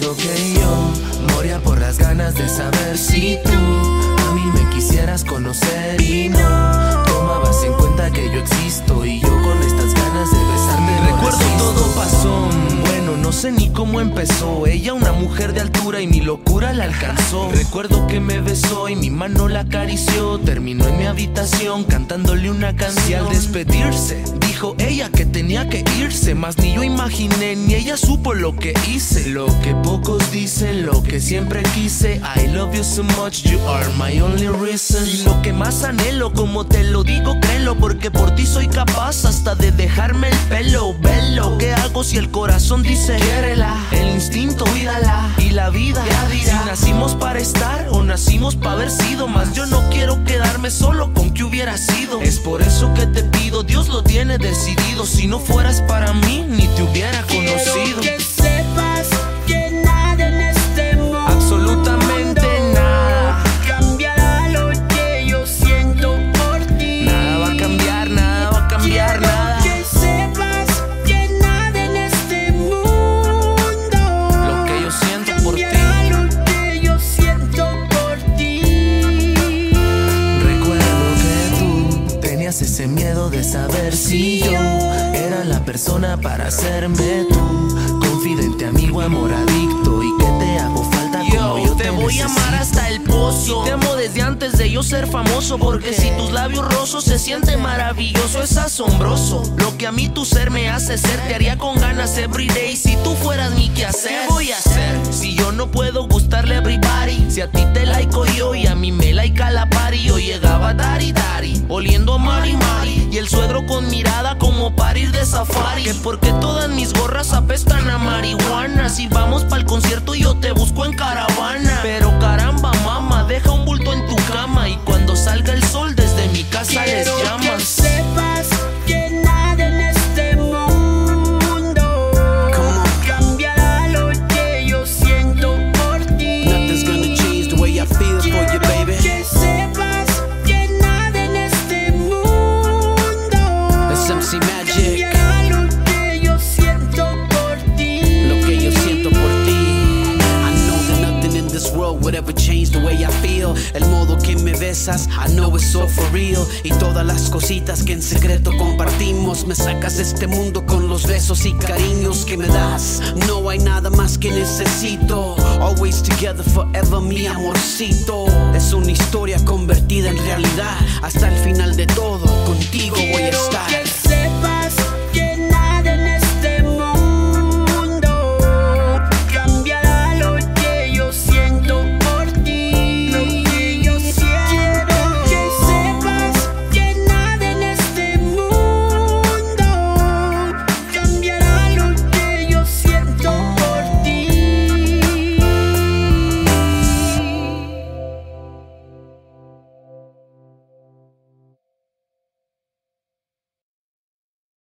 Recuerdo que yo moría por las ganas de saber si tú a mí me quisieras conocer y no tomabas en cuenta que yo existo y yo con estas ganas de besarte. Recuerdo todo pasó, bueno, no sé ni cómo empezó. Ella una mujer de altura y mi locura la alcanzó. Recuerdo que me besó y mi mano la acarició. Terminó en mi habitación cantándole una canción. Y al despedirse dijo ella que tenía que irse, mas ni yo imaginé ni ella supo lo que hice. Lo que pocos dicen, lo que siempre quise. I love you so much, you are my only reason. Y lo que más anhelo, como te lo digo, créelo, porque por ti soy capaz hasta de dejarme el pelo. Velo, ¿qué hago si el corazón dice quiérela? El instinto cuídala y la vida ya dirá si nacimos para estar o nacimos para haber sido. Mas yo no quiero quedarme solo con que hubiera sido. Es por eso que te pido, Dios lo tiene decidido. Si no fueras para mí, ni te hubiera conocido. Quiero que sepas que nada en este mundo, absolutamente nada, cambiará lo que yo siento por ti. nada va a cambiar, nada va a cambiar, nada. Quiero que sepas que nada en este mundo, Lo que yo siento por ti, cambiará lo que yo siento por ti. recuerdo que tú tenías ese miedo de saber si yo era la persona para hacerme tu confidente, amigo, amor adicto, y que te hago falta como yo te voy a amar hasta el pozo. Te amo desde antes de yo ser famoso, porque si tus labios rosos se siente maravilloso, es asombroso. Lo que a mí tu ser me hace ser, te haría con ganas everyday. Si tú fueras mi quehacer, ¿qué voy a hacer? Si yo no puedo gustarle a everybody, si a ti te laico yo y a mí me laica la party. Yo llegaba dari dari, oliendo a mari mari, y el suegro con mirada como para ir de safari. Que porque todas mis gorras apestan a marihuana. Si vamos pa'l concierto yo te busco en caravana. Pero caramba mama, deja un bulto en tu cama, y cuando salga el sol desde mi casa les Quiero que llamas. sepas que nada en este mundo cambiará lo que yo siento por ti. Nothing's gonna change the way I feel for you, Quiero baby. que sepas que nada en este mundo It's MC Magic, cambiará lo que yo siento por ti. lo que yo siento por ti. I know that nothing in this world would ever change the way I feel. El modo que me besas, I know it's so for real. Y todas las cositas que en secreto compartimos. Me sacas de este mundo con los besos y cariños que me das. No hay nada más que necesito. Always together forever, mi amorcito. Es una historia convertida en realidad. Hasta el final de todo, contigo voy a Quiero estar. que sepas